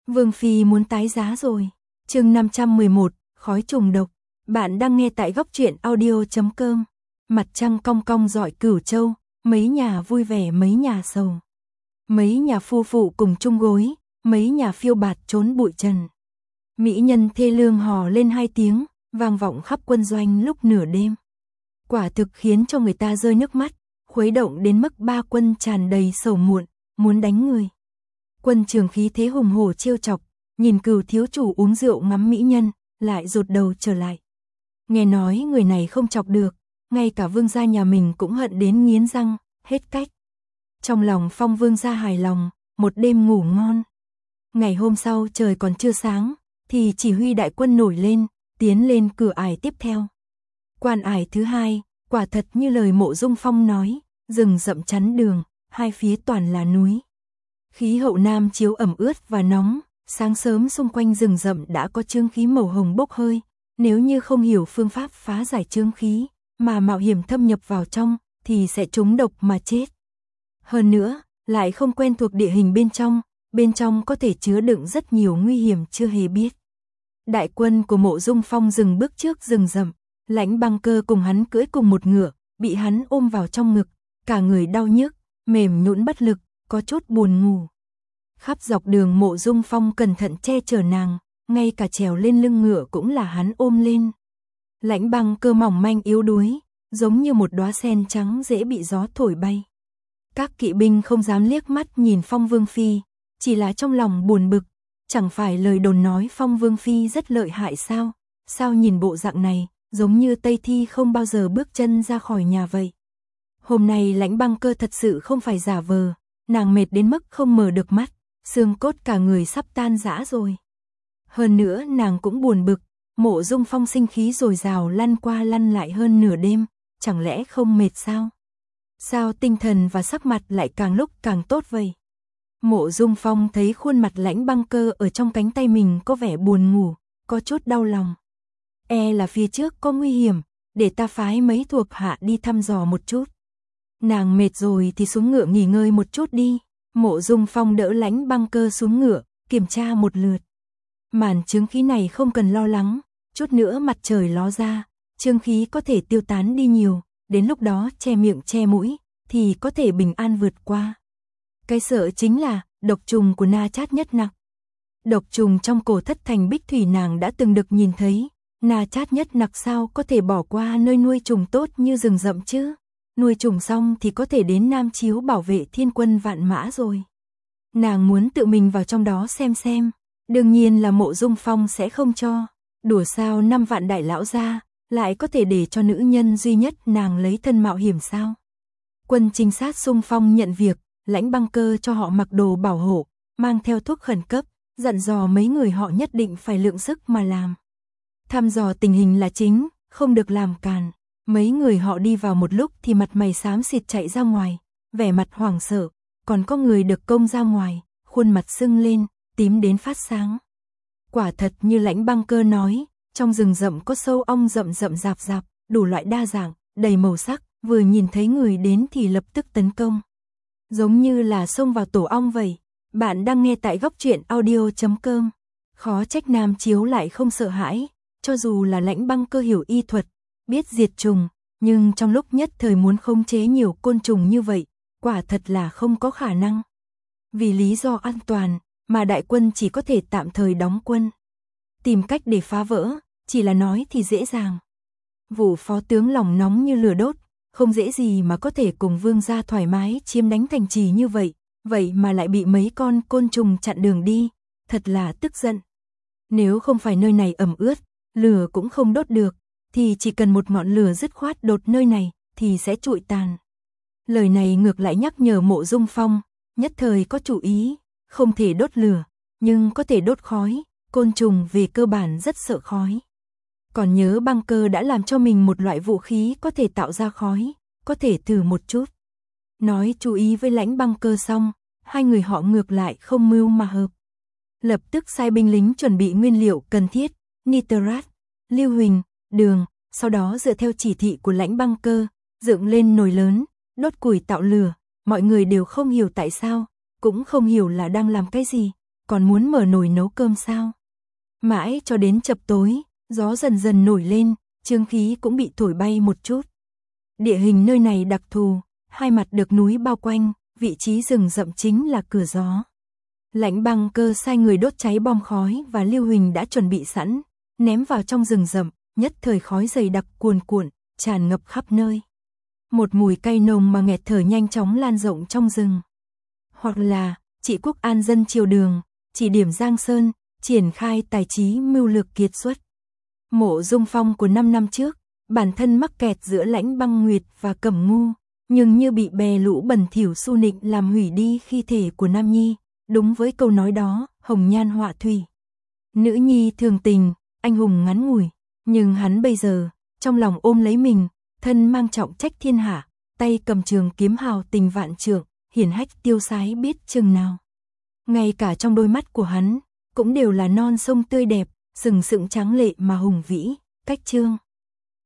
Vương Phi muốn tái giá rồi. Chương 511, khói trùng độc. Bạn đang nghe tại góc truyện audio.com. Mặt trăng cong cong rọi Cửu Châu, mấy nhà vui vẻ mấy nhà sầu. Mấy nhà phu phụ cùng chung gối, mấy nhà phiêu bạt trốn bụi trần. Mỹ nhân thê lương hò lên 2 tiếng, vang vọng khắp quân doanh lúc nửa đêm. Quả thực khiến cho người ta rơi nước mắt, khuấy động đến mức ba quân tràn đầy sầu muộn, muốn đánh người. Quân Trường khí thế hùng hổ trêu chọc, nhìn Cửu thiếu chủ uống rượu ngắm mỹ nhân, lại rụt đầu trở lại. Nghe nói người này không chọc được, ngay cả vương gia nhà mình cũng hận đến nghiến răng, hết cách. Trong lòng Phong vương gia hài lòng, một đêm ngủ ngon. Ngày hôm sau trời còn chưa sáng, thì chỉ huy đại quân nổi lên, tiến lên cửa ải tiếp theo. Quan ải thứ 2, quả thật như lời Mộ Dung Phong nói, rừng rậm chắn đường, hai phía toàn là núi. Khí hậu Nam chiếu ẩm ướt và nóng, sáng sớm xung quanh rừng rậm đã có chương khí màu hồng bốc hơi, nếu như không hiểu phương pháp phá giải chương khí, mà mạo hiểm thâm nhập vào trong, thì sẽ trúng độc mà chết. Hơn nữa, lại không quen thuộc địa hình bên trong có thể chứa đựng rất nhiều nguy hiểm chưa hề biết. Đại quân của Mộ Dung Phong dừng bước trước rừng rậm, Lãnh Băng Cơ cùng hắn cưỡi cùng một ngựa, bị hắn ôm vào trong ngực, cả người đau nhức, mềm nhũn bất lực, có chút buồn ngủ. Khắp dọc đường Mộ Dung Phong cẩn thận che chở nàng, ngay cả trèo lên lưng ngựa cũng là hắn ôm lên. Lãnh Băng Cơ mỏng manh yếu đuối, giống như một đóa sen trắng dễ bị gió thổi bay. Các kỵ binh không dám liếc mắt nhìn Phong Vương Phi, chỉ là trong lòng buồn bực, chẳng phải lời đồn nói Phong Vương Phi rất lợi hại sao? Sao nhìn bộ dạng này, giống như Tây Thi không bao giờ bước chân ra khỏi nhà vậy. Hôm nay Lãnh Băng Cơ thật sự không phải giả vờ, nàng mệt đến mức không mở được mắt, xương cốt cả người sắp tan rã rồi. Hơn nữa nàng cũng buồn bực, Mộ Dung Phong sinh khí dồi dào lăn qua lăn lại hơn nửa đêm, chẳng lẽ không mệt sao? Sao tinh thần và sắc mặt lại càng lúc càng tốt vậy? Mộ Dung Phong thấy khuôn mặt Lãnh Băng Cơ ở trong cánh tay mình có vẻ buồn ngủ, có chút đau lòng. E là phía trước có nguy hiểm, để ta phái mấy thuộc hạ đi thăm dò một chút. Nàng mệt rồi thì xuống ngựa nghỉ ngơi một chút đi. Mộ Dung Phong đỡ Lãnh Băng Cơ xuống ngựa, kiểm tra một lượt. Màn chướng khí này không cần lo lắng, chút nữa mặt trời ló ra, chướng khí có thể tiêu tán đi nhiều, đến lúc đó che miệng che mũi, thì có thể bình an vượt qua. Cái sợ chính là độc trùng của Na Chát Nhất Nặc. Độc trùng trong Cổ Thất Thành Bích Thủy nàng đã từng được nhìn thấy, Na Chát Nhất Nặc sao có thể bỏ qua nơi nuôi trùng tốt như rừng rậm chứ? Nuôi trùng xong thì có thể đến Nam Chiếu bảo vệ thiên quân vạn mã rồi. Nàng muốn tự mình vào trong đó xem. Đương nhiên là Mộ Dung Phong sẽ không cho. Đùa sao 5 vạn đại lão ra, lại có thể để cho nữ nhân duy nhất nàng lấy thân mạo hiểm sao? Quân trinh sát xung phong nhận việc, Lãnh Băng Cơ cho họ mặc đồ bảo hộ, mang theo thuốc khẩn cấp, dặn dò mấy người họ nhất định phải lượng sức mà làm. Thăm dò tình hình là chính, không được làm càn. Mấy người họ đi vào một lúc thì mặt mày xám xịt chạy ra ngoài, vẻ mặt hoảng sợ, còn có người được công ra ngoài, khuôn mặt sưng lên, tím đến phát sáng. Quả thật như Lãnh Băng Cơ nói, trong rừng rậm có sâu ong rậm rạp, đủ loại đa dạng, đầy màu sắc, vừa nhìn thấy người đến thì lập tức tấn công. Giống như là xông vào tổ ong vậy. Bạn đang nghe tại góc truyện audio.com. Khó trách Nam Chiếu lại không sợ hãi, cho dù là Lãnh Băng Cơ hiểu y thuật, biết diệt trùng, nhưng trong lúc nhất thời muốn khống chế nhiều côn trùng như vậy, quả thật là không có khả năng. Vì lý do an toàn, mà đại quân chỉ có thể tạm thời đóng quân. Tìm cách để phá vỡ, chỉ là nói thì dễ dàng. Vụ phó tướng lòng nóng như lửa đốt, không dễ gì mà có thể cùng vương gia thoải mái chiếm đánh thành trì như vậy, vậy mà lại bị mấy con côn trùng chặn đường đi, thật là tức giận. Nếu không phải nơi này ẩm ướt, lửa cũng không đốt được, thì chỉ cần một ngọn lửa dứt khoát đột nơi này, thì sẽ trụi tàn. Lời này ngược lại nhắc nhở Mộ Dung Phong, nhất thời có chủ ý, không thể đốt lửa, nhưng có thể đốt khói, côn trùng về cơ bản rất sợ khói. Còn nhớ Băng Cơ đã làm cho mình một loại vũ khí có thể tạo ra khói, có thể thử một chút. Nói chú ý với Lãnh Băng Cơ xong, hai người họ ngược lại không mưu mà hợp. Lập tức sai binh lính chuẩn bị nguyên liệu cần thiết, nitrat, lưu huỳnh, đường, sau đó dựa theo chỉ thị của Lãnh Băng Cơ, dựng lên nồi lớn, đốt củi tạo lửa, mọi người đều không hiểu tại sao, cũng không hiểu là đang làm cái gì, còn muốn mở nồi nấu cơm sao? Mãi cho đến chập tối, gió dần dần nổi lên, chương khí cũng bị thổi bay một chút. Địa hình nơi này đặc thù, hai mặt được núi bao quanh, vị trí rừng rậm chính là cửa gió. Lãnh Băng Cơ sai người đốt cháy bom khói và Lưu Huỳnh đã chuẩn bị sẵn, ném vào trong rừng rậm, nhất thời khói dày đặc cuồn cuộn, tràn ngập khắp nơi. Một mùi cay nồng mà nghẹt thở nhanh chóng lan rộng trong rừng. Hoặc là, chị Quốc An dân triều Đường, chỉ điểm Giang Sơn, triển khai tài trí mưu lược kiệt xuất. Mộ Dung Phong của 5 năm trước, bản thân mắc kẹt giữa Lãnh Băng Nguyệt và Cẩm Ngu, nhưng như bị bè lũ bẩn thỉu xu nịnh làm hủy đi khi thể của Nam Nhi, đúng với câu nói đó, hồng nhan họa thủy. Nữ nhi thường tình, anh hùng ngắn ngủi, nhưng hắn bây giờ, trong lòng ôm lấy mình, thân mang trọng trách thiên hạ, tay cầm trường kiếm hào tình vạn trượng, hiển hách tiêu sái biết chừng nào. Ngay cả trong đôi mắt của hắn, cũng đều là non sông tươi đẹp, sừng sững tráng lệ mà hùng vĩ, cách chương.